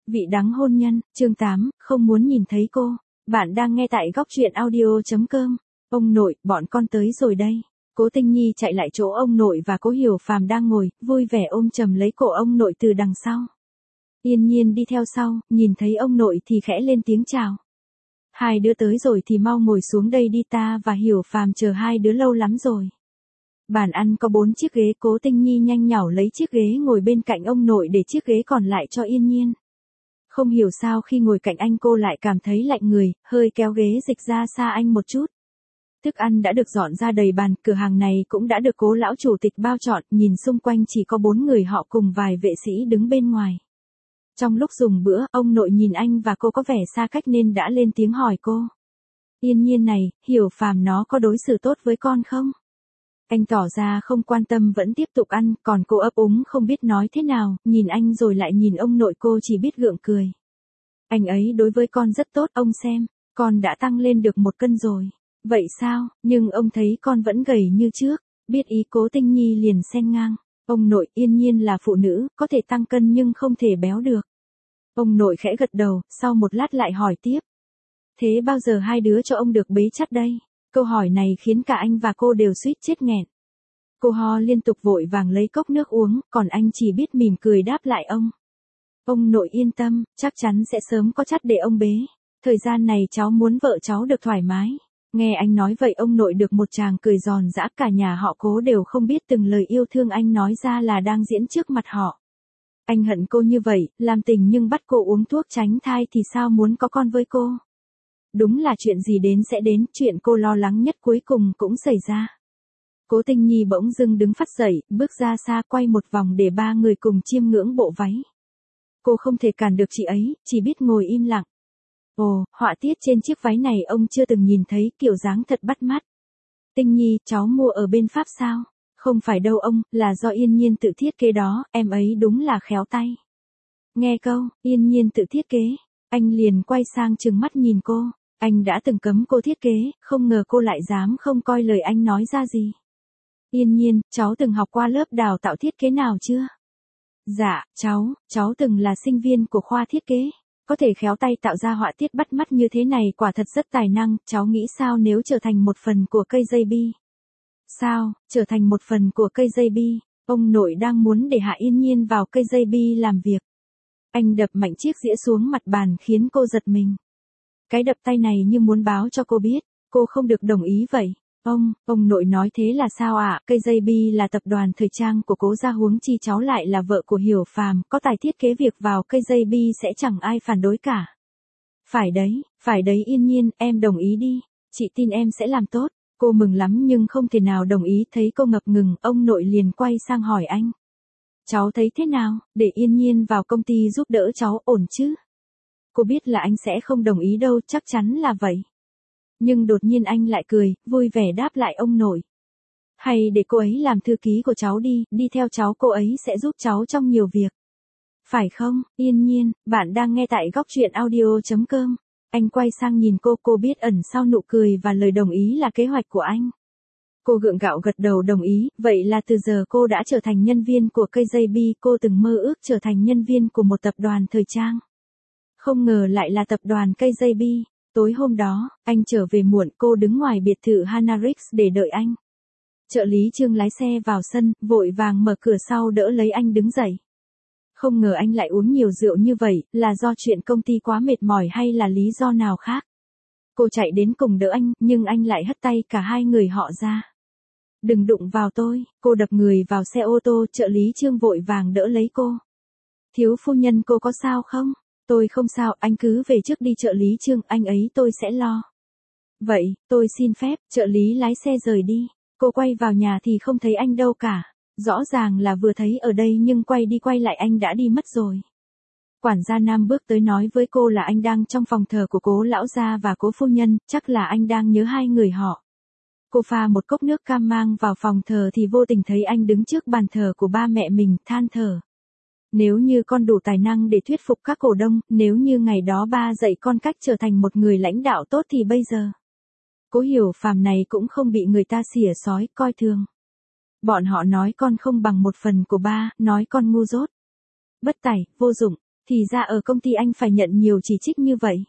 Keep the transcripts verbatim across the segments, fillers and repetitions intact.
Vị đắng hôn nhân, chương tám, không muốn nhìn thấy cô. Bạn đang nghe tại góc truyện audio chấm com. Ông nội, bọn con tới rồi đây. Cố Tinh Nhi chạy lại chỗ ông nội và Cố Hiểu Phàm đang ngồi, vui vẻ ôm chầm lấy cổ ông nội từ đằng sau. Yên Nhiên đi theo sau, nhìn thấy ông nội thì khẽ lên tiếng chào. Hai đứa tới rồi thì mau ngồi xuống đây đi, ta và Hiểu Phàm chờ hai đứa lâu lắm rồi. Bàn ăn có bốn chiếc ghế, Cố Tinh Nhi nhanh nhảu lấy chiếc ghế ngồi bên cạnh ông nội để chiếc ghế còn lại cho Yên Nhiên. Không hiểu sao khi ngồi cạnh anh cô lại cảm thấy lạnh người, hơi kéo ghế dịch ra xa anh một chút. Thức ăn đã được dọn ra đầy bàn, cửa hàng này cũng đã được Cố lão chủ tịch bao trọn, nhìn xung quanh chỉ có bốn người họ cùng vài vệ sĩ đứng bên ngoài. Trong lúc dùng bữa, ông nội nhìn anh và cô có vẻ xa cách nên đã lên tiếng hỏi cô. Yên Nhiên này, Hiểu Phàm nó có đối xử tốt với con không? Anh tỏ ra không quan tâm vẫn tiếp tục ăn, còn cô ấp úng không biết nói thế nào, nhìn anh rồi lại nhìn ông nội, cô chỉ biết gượng cười. Anh ấy đối với con rất tốt, ông xem, con đã tăng lên được một cân rồi. Vậy sao, nhưng ông thấy con vẫn gầy như trước. Biết ý Cố Tinh Nhi liền xen ngang. Ông nội, Yên Nhiên là phụ nữ, có thể tăng cân nhưng không thể béo được. Ông nội khẽ gật đầu, sau một lát lại hỏi tiếp. Thế bao giờ hai đứa cho ông được bế chắt đây? Câu hỏi này khiến cả anh và cô đều suýt chết nghẹn. Cô ho liên tục vội vàng lấy cốc nước uống, còn anh chỉ biết mỉm cười đáp lại ông. Ông nội yên tâm, chắc chắn sẽ sớm có chắt để ông bế. Thời gian này cháu muốn vợ cháu được thoải mái. Nghe anh nói vậy ông nội được một tràng cười giòn giã, cả nhà họ Cố đều không biết từng lời yêu thương anh nói ra là đang diễn trước mặt họ. Anh hận cô như vậy, làm tình nhưng bắt cô uống thuốc tránh thai thì sao muốn có con với cô. Đúng là chuyện gì đến sẽ đến, chuyện cô lo lắng nhất cuối cùng cũng xảy ra. Cố Tinh Nhi bỗng dưng đứng phắt dậy, bước ra xa quay một vòng để ba người cùng chiêm ngưỡng bộ váy. Cô không thể cản được chị ấy, chỉ biết ngồi im lặng. Ồ, họa tiết trên chiếc váy này ông chưa từng nhìn thấy, kiểu dáng thật bắt mắt. Tinh Nhi, cháu mua ở bên Pháp sao? Không phải đâu ông, là do Yên Nhiên tự thiết kế đó, em ấy đúng là khéo tay. Nghe câu, Yên Nhiên tự thiết kế, anh liền quay sang trừng mắt nhìn cô. Anh đã từng cấm cô thiết kế, không ngờ cô lại dám không coi lời anh nói ra gì. Yên Nhiên, cháu từng học qua lớp đào tạo thiết kế nào chưa? Dạ, cháu, cháu từng là sinh viên của khoa thiết kế. Có thể khéo tay tạo ra họa tiết bắt mắt như thế này quả thật rất tài năng, cháu nghĩ sao nếu trở thành một phần của cây dây bi? Sao, trở thành một phần của cây dây bi? Ông nội đang muốn để Hạ Yên Nhiên vào cây dây bi làm việc. Anh đập mạnh chiếc dĩa xuống mặt bàn khiến cô giật mình. Cái đập tay này như muốn báo cho cô biết, cô không được đồng ý vậy. Ông, ông nội nói thế là sao ạ? À? Cây dây bi là tập đoàn thời trang của Cố gia, huống chi cháu lại là vợ của Hiểu Phàm, có tài thiết kế, việc vào cây dây bi sẽ chẳng ai phản đối cả. Phải đấy, phải đấy Yên Nhiên, em đồng ý đi, chị tin em sẽ làm tốt. Cô mừng lắm nhưng không thể nào đồng ý, thấy cô ngập ngừng, ông nội liền quay sang hỏi anh. Cháu thấy thế nào, để Yên Nhiên vào công ty giúp đỡ cháu ổn chứ? Cô biết là anh sẽ không đồng ý đâu, chắc chắn là vậy. Nhưng đột nhiên anh lại cười, vui vẻ đáp lại ông nội. Hay để cô ấy làm thư ký của cháu đi, đi theo cháu, cô ấy sẽ giúp cháu trong nhiều việc. Phải không, Yên Nhiên, bạn đang nghe tại góc truyện audio chấm com. Anh quay sang nhìn cô, cô biết ẩn sau nụ cười và lời đồng ý là kế hoạch của anh. Cô gượng gạo gật đầu đồng ý, vậy là từ giờ cô đã trở thành nhân viên của cây dây bi, cô từng mơ ước trở thành nhân viên của một tập đoàn thời trang. Không ngờ lại là tập đoàn cây dây bi. Tối hôm đó, anh trở về muộn, cô đứng ngoài biệt thự Hanarix để đợi anh. Trợ lý Trương lái xe vào sân, vội vàng mở cửa sau đỡ lấy anh đứng dậy. Không ngờ anh lại uống nhiều rượu như vậy, là do chuyện công ty quá mệt mỏi hay là lý do nào khác? Cô chạy đến cùng đỡ anh, nhưng anh lại hất tay cả hai người họ ra. Đừng đụng vào tôi, cô đập người vào xe ô tô, trợ lý Trương vội vàng đỡ lấy cô. Thiếu phu nhân, cô có sao không? Tôi không sao, anh cứ về trước đi trợ lý Trương, anh ấy tôi sẽ lo. Vậy, tôi xin phép, trợ lý lái xe rời đi. Cô quay vào nhà thì không thấy anh đâu cả. Rõ ràng là vừa thấy ở đây nhưng quay đi quay lại anh đã đi mất rồi. Quản gia Nam bước tới nói với cô là anh đang trong phòng thờ của Cố lão gia và Cố phu nhân, chắc là anh đang nhớ hai người họ. Cô pha một cốc nước cam mang vào phòng thờ thì vô tình thấy anh đứng trước bàn thờ của ba mẹ mình, than thở. Nếu như con đủ tài năng để thuyết phục các cổ đông, nếu như ngày đó ba dạy con cách trở thành một người lãnh đạo tốt thì bây giờ. Cố Hiểu Phàm này cũng không bị người ta xỉa xói, coi thường. Bọn họ nói con không bằng một phần của ba, nói con ngu dốt. Bất tài, vô dụng, Thì ra ở công ty anh phải nhận nhiều chỉ trích như vậy.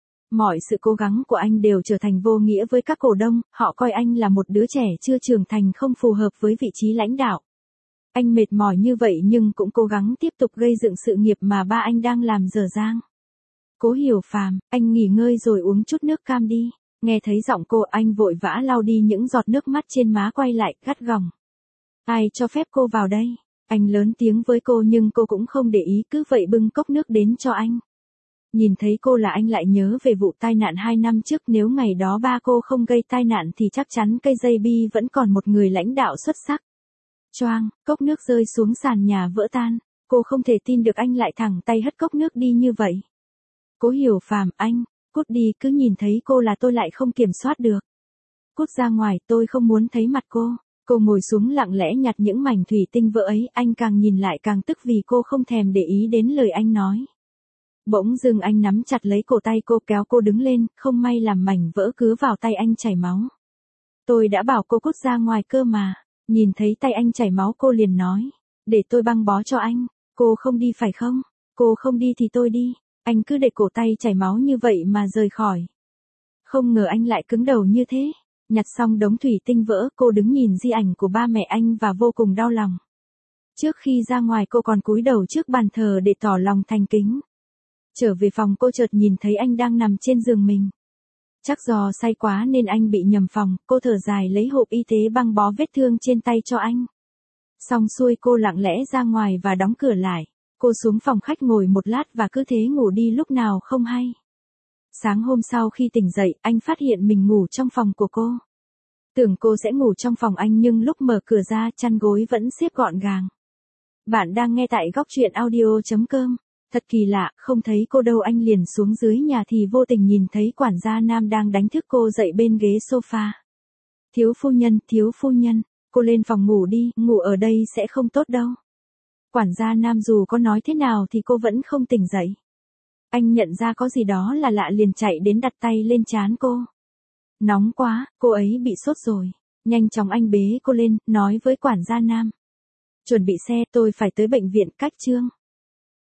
Mọi sự cố gắng của anh đều trở thành vô nghĩa với các cổ đông, họ coi anh là một đứa trẻ chưa trưởng thành không phù hợp với vị trí lãnh đạo. Anh mệt mỏi như vậy nhưng cũng cố gắng tiếp tục gây dựng sự nghiệp mà ba anh đang làm dở dang. Cố Hiểu Phàm, anh nghỉ ngơi rồi uống chút nước cam đi. Nghe thấy giọng cô, anh vội vã lau đi những giọt nước mắt trên má, quay lại, gắt gỏng. Ai cho phép cô vào đây? Anh lớn tiếng với cô nhưng cô cũng không để ý, cứ vậy bưng cốc nước đến cho anh. Nhìn thấy cô là anh lại nhớ về vụ tai nạn hai năm trước, nếu ngày đó ba cô không gây tai nạn thì chắc chắn cây dây bi vẫn còn một người lãnh đạo xuất sắc. Choang, cốc nước rơi xuống sàn nhà vỡ tan. Cô không thể tin được anh lại thẳng tay hất cốc nước đi như vậy. Cố Hiểu Phàm, anh, cút đi, cứ nhìn thấy cô là tôi lại không kiểm soát được. Cút ra ngoài, tôi không muốn thấy mặt cô. Cô ngồi xuống lặng lẽ nhặt những mảnh thủy tinh vỡ ấy, anh càng nhìn lại càng tức vì cô không thèm để ý đến lời anh nói. Bỗng dưng anh nắm chặt lấy cổ tay cô, kéo cô đứng lên, không may làm mảnh vỡ cứa vào tay anh chảy máu. Tôi đã bảo cô cút ra ngoài cơ mà. Nhìn thấy tay anh chảy máu cô liền nói. Để tôi băng bó cho anh. Cô không đi phải không? Cô không đi thì tôi đi. Anh cứ để cổ tay chảy máu như vậy mà rời khỏi. Không ngờ anh lại cứng đầu như thế. Nhặt xong đống thủy tinh vỡ, cô đứng nhìn di ảnh của ba mẹ anh và vô cùng đau lòng. Trước khi ra ngoài cô còn cúi đầu trước bàn thờ để tỏ lòng thành kính. Trở về phòng cô chợt nhìn thấy anh đang nằm trên giường mình. Chắc do say quá nên anh bị nhầm phòng, cô thở dài lấy hộp y tế băng bó vết thương trên tay cho anh. Xong xuôi cô lặng lẽ ra ngoài và đóng cửa lại. Cô xuống phòng khách ngồi một lát và cứ thế ngủ đi lúc nào không hay. Sáng hôm sau khi tỉnh dậy, anh phát hiện mình ngủ trong phòng của cô. Tưởng cô sẽ ngủ trong phòng anh nhưng lúc mở cửa ra, chăn gối vẫn xếp gọn gàng. Bạn đang nghe tại góc truyện audio chấm com. Thật kỳ lạ, không thấy cô đâu, anh liền xuống dưới nhà thì vô tình nhìn thấy quản gia Nam đang đánh thức cô dậy bên ghế sofa. Thiếu phu nhân, thiếu phu nhân, cô lên phòng ngủ đi, ngủ ở đây sẽ không tốt đâu. Quản gia Nam dù có nói thế nào thì cô vẫn không tỉnh dậy. Anh nhận ra có gì đó là lạ liền chạy đến đặt tay lên trán cô. Nóng quá, cô ấy bị sốt rồi. Nhanh chóng anh bế cô lên, nói với quản gia Nam. Chuẩn bị xe, tôi phải tới bệnh viện Cách Trương.